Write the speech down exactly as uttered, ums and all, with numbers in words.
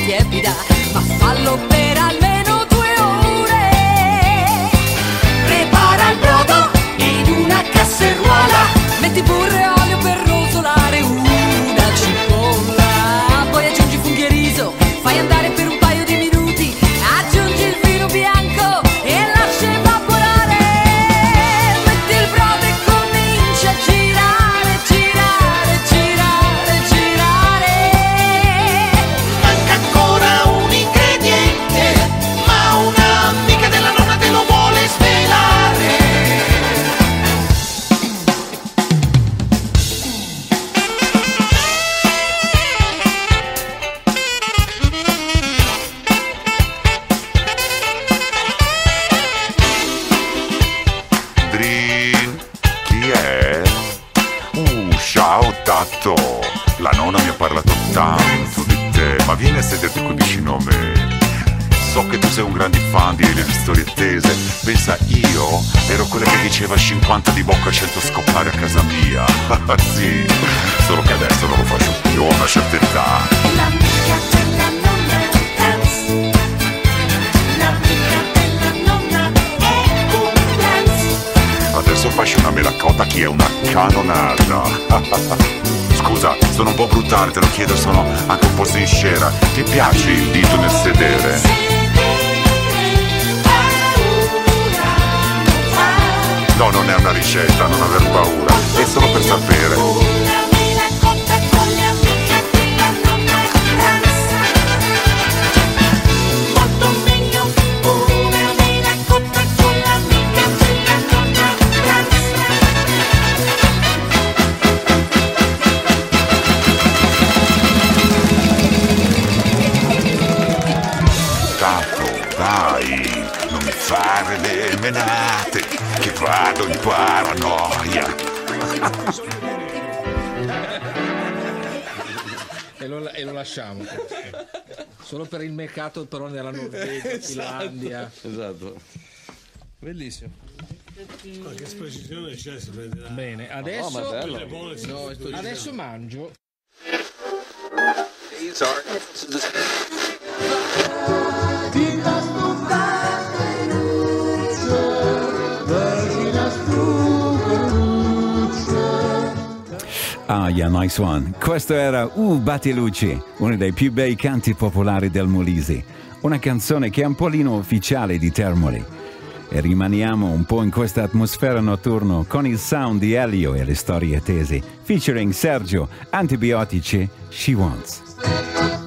tiepida, ma fallo per almeno due ore. Prepara il brodo in una casseruola, metti burro e olio per rosolare una cipolla, poi aggiungi funghi e riso, fai andare per un paio di minuti, aggiungi il vino bianco e lascia evaporare. Metti il brodo e comincia a girare, girare, girare, girare. Manca ancora un ingrediente, ma un'amica della nonna te lo vuole svelare. Drin, chi è? Uh, ciao Tatto. La nonna mi ha parlato tanto di te, ma vieni a sederti qui vicino a me. So che tu sei un grande fan di le storie tese. Pensa, io ero quella che diceva cinquanta di bocca, cento scopare a casa mia. Sì, solo che adesso non lo faccio più, ho una certa età. L'amica della nonna dance, l'amica della nonna è un dance. Adesso faccio una melacota che è una canonata. Scusa, sono un po' brutale, te lo chiedo, sono anche un po' sincera. Ti piace il dito nel sedere? No, non è una ricetta, non aver paura, è solo per sapere. Una melacotta con le amiche della nonna dance. Molto meglio una melacotta con l'amica della nonna dance. Tato, dai, non mi fare le menate, che vado in paranoia. E lo, e lo lasciamo questo. Solo per il mercato però nella Norvegia, Esatto. Finlandia. Esatto. Bellissimo. Ma che precisione c'è? Si prende la... Bene, adesso, ma è bello. Quelle buone si- no, adesso mangio. Ah, yeah, nice one. Questo era Uh Battilucci, uno dei più bei canti popolari del Molise. Una canzone che è un po' l'inno ufficiale di Termoli. E rimaniamo un po' in questa atmosfera notturna con il sound di Elio e le storie tese, featuring Sergio, Antibiotici, She Wants.